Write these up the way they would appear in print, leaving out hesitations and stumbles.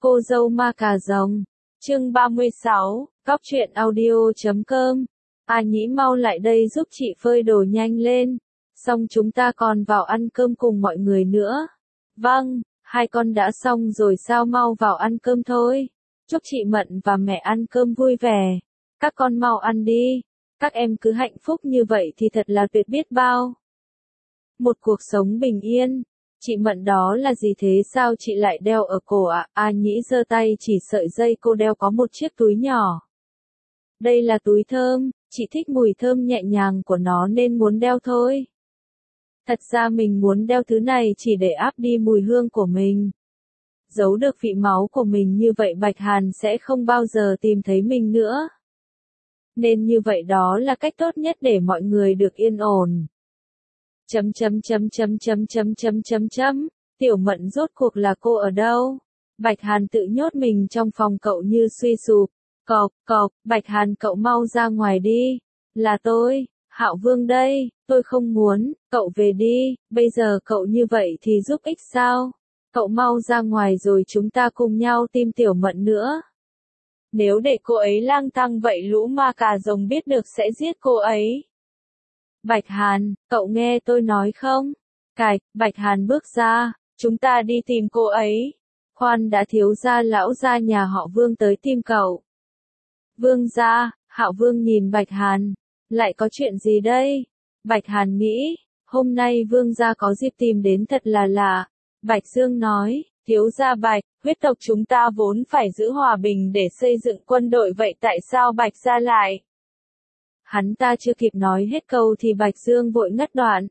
Cô dâu ma cà rồng. Chương 36, Cóc truyện audio.com. A Nhĩ mau lại đây giúp chị phơi đồ nhanh lên. Xong chúng ta còn vào ăn cơm cùng mọi người nữa. Vâng, hai con đã xong rồi sao, mau vào ăn cơm thôi. Chúc chị Mận và mẹ ăn cơm vui vẻ. Các con mau ăn đi. Các em cứ hạnh phúc như vậy thì thật là tuyệt biết bao. Một cuộc sống bình yên. Chị Mận, đó là gì thế, sao chị lại đeo ở cổ ạ? A Nhĩ giơ tay chỉ sợi dây cô đeo có một chiếc túi nhỏ. Đây là túi thơm, chị thích mùi thơm nhẹ nhàng của nó nên muốn đeo thôi. Thật ra mình muốn đeo thứ này chỉ để áp đi mùi hương của mình. Giấu được vị máu của mình, như vậy Bạch Hàn sẽ không bao giờ tìm thấy mình nữa. Nên như vậy đó là cách tốt nhất để mọi người được yên ổn. Tiểu Mận, rốt cuộc là cô ở đâu? Bạch Hàn tự nhốt mình trong phòng cậu như suy sụp. Cộc, Bạch Hàn, cậu mau ra ngoài đi. Là tôi, Hạo Vương đây, tôi không muốn, cậu về đi, bây giờ cậu như vậy thì giúp ích sao? Cậu mau ra ngoài rồi chúng ta cùng nhau tìm Tiểu Mận nữa. Nếu để cô ấy lang thang vậy lũ ma cà rồng biết được sẽ giết cô ấy. Bạch Hàn, cậu nghe tôi nói không? Bạch Hàn bước ra, chúng ta đi tìm cô ấy. Khoan đã, thiếu gia, lão gia nhà họ Vương tới tìm cậu. Vương gia, Hạo Vương nhìn Bạch Hàn, lại có chuyện gì đây? Bạch Hàn nghĩ, hôm nay Vương gia có dịp tìm đến thật là lạ. Bạch Dương nói, thiếu gia Bạch, huyết tộc chúng ta vốn phải giữ hòa bình để xây dựng quân đội, vậy tại sao Bạch gia lại? Hắn ta chưa kịp nói hết câu thì Bạch Dương vội ngắt đoạn.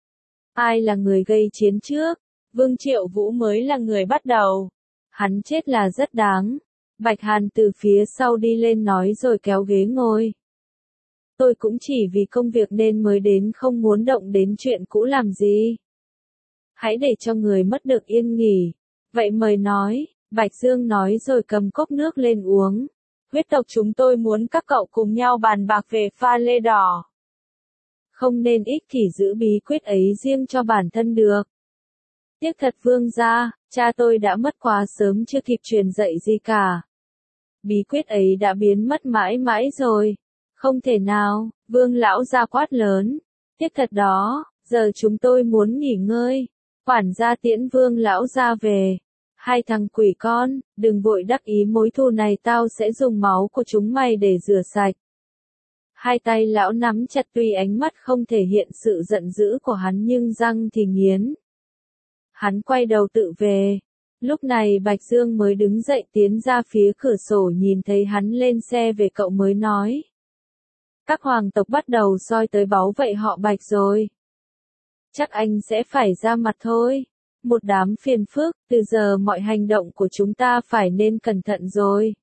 Ai là người gây chiến trước? Vương Triệu Vũ mới là người bắt đầu. Hắn chết là rất đáng. Bạch Hàn từ phía sau đi lên nói rồi kéo ghế ngồi. Tôi cũng chỉ vì công việc nên mới đến, không muốn động đến chuyện cũ làm gì. Hãy để cho người mất được yên nghỉ. Vậy mời nói, Bạch Dương nói rồi cầm cốc nước lên uống. Huyết tộc chúng tôi muốn các cậu cùng nhau bàn bạc về pha lê đỏ. Không nên ích kỷ giữ bí quyết ấy riêng cho bản thân được. Tiếc thật Vương gia, cha tôi đã mất quá sớm, chưa kịp truyền dạy gì cả. Bí quyết ấy đã biến mất mãi mãi rồi. Không thể nào, Vương lão gia quát lớn. Tiếc thật đó, giờ chúng tôi muốn nghỉ ngơi. Quản gia tiễn Vương lão gia về. Hai thằng quỷ con, đừng vội đắc ý, mối thù này tao sẽ dùng máu của chúng mày để rửa sạch. Hai tay lão nắm chặt, tuy ánh mắt không thể hiện sự giận dữ của hắn nhưng răng thì nghiến. Hắn quay đầu tự về. Lúc này Bạch Dương mới đứng dậy tiến ra phía cửa sổ, nhìn thấy hắn lên xe về cậu mới nói. Các hoàng tộc bắt đầu soi tới báu vậy họ Bạch rồi. Chắc anh sẽ phải ra mặt thôi. Một đám phiền phức, từ giờ mọi hành động của chúng ta phải nên cẩn thận rồi.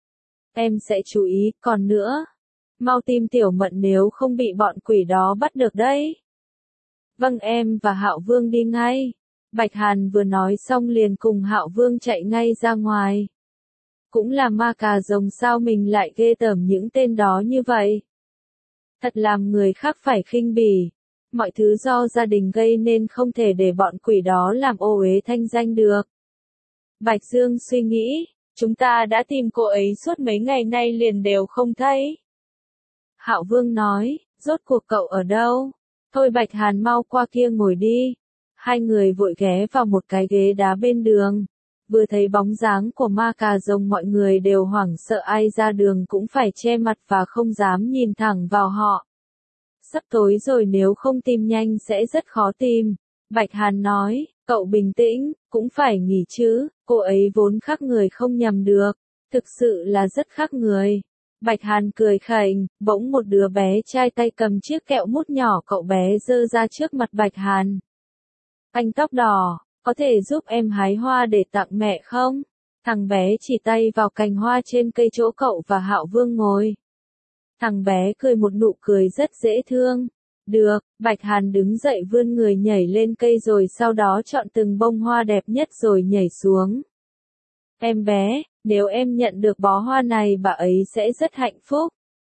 Em sẽ chú ý, còn nữa. Mau tìm Tiểu Mận nếu không bị bọn quỷ đó bắt được đấy. Vâng, em và Hạo Vương đi ngay. Bạch Hàn vừa nói xong liền cùng Hạo Vương chạy ngay ra ngoài. Cũng là ma cà rồng sao mình lại ghê tởm những tên đó như vậy. Thật làm người khác phải khinh bỉ. Mọi thứ do gia đình gây nên, không thể để bọn quỷ đó làm ô uế thanh danh được. Bạch Dương suy nghĩ, chúng ta đã tìm cô ấy suốt mấy ngày nay liền đều không thấy. Hạo Vương nói, rốt cuộc cậu ở đâu? Thôi Bạch Hàn, mau qua kia ngồi đi. Hai người vội ghé vào một cái ghế đá bên đường. Vừa thấy bóng dáng của ma cà rồng mọi người đều hoảng sợ, ai ra đường cũng phải che mặt và không dám nhìn thẳng vào họ. Sắp tối rồi, nếu không tìm nhanh sẽ rất khó tìm. Bạch Hàn nói, cậu bình tĩnh, cũng phải nghỉ chứ, cô ấy vốn khác người không nhầm được. Thực sự là rất khác người. Bạch Hàn cười khành, bỗng một đứa bé trai tay cầm chiếc kẹo mút nhỏ, cậu bé giơ ra trước mặt Bạch Hàn. Anh tóc đỏ, có thể giúp em hái hoa để tặng mẹ không? Thằng bé chỉ tay vào cành hoa trên cây chỗ cậu và Hạo Vương ngồi. Thằng bé cười một nụ cười rất dễ thương. Được, Bạch Hàn đứng dậy vươn người nhảy lên cây rồi sau đó chọn từng bông hoa đẹp nhất rồi nhảy xuống. Em bé, nếu em nhận được bó hoa này bà ấy sẽ rất hạnh phúc.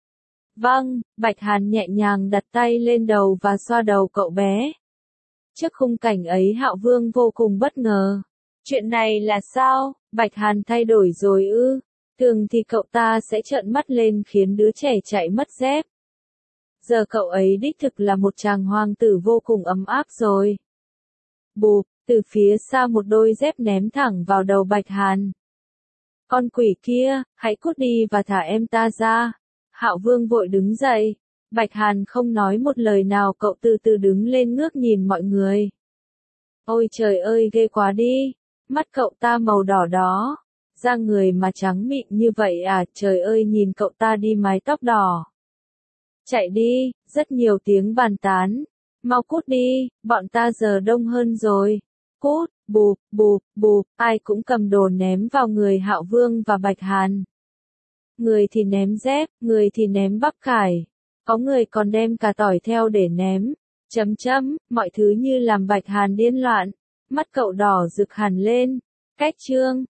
Vâng, Bạch Hàn nhẹ nhàng đặt tay lên đầu và xoa đầu cậu bé. Trước khung cảnh ấy Hạo Vương vô cùng bất ngờ. Chuyện này là sao? Bạch Hàn thay đổi rồi ư? Thường thì cậu ta sẽ trợn mắt lên khiến đứa trẻ chạy mất dép. Giờ cậu ấy đích thực là một chàng hoàng tử vô cùng ấm áp rồi. Bụp, từ phía xa một đôi dép ném thẳng vào đầu Bạch Hàn. Con quỷ kia, hãy cút đi và thả em ta ra. Hạo Vương vội đứng dậy. Bạch Hàn không nói một lời nào, cậu từ từ đứng lên ngước nhìn mọi người. Ôi trời ơi, ghê quá đi. Mắt cậu ta màu đỏ đó. Da người mà trắng mịn như vậy à, trời ơi, nhìn cậu ta đi, mái tóc đỏ. Chạy đi, rất nhiều tiếng bàn tán. Mau cút đi, bọn ta giờ đông hơn rồi. Cút, bụp, bụp, bụp, ai cũng cầm đồ ném vào người Hạo Vương và Bạch Hàn. Người thì ném dép, người thì ném bắp cải. Có người còn đem cả tỏi theo để ném. Mọi thứ như làm Bạch Hàn điên loạn. Mắt cậu đỏ rực hẳn lên. Cách chương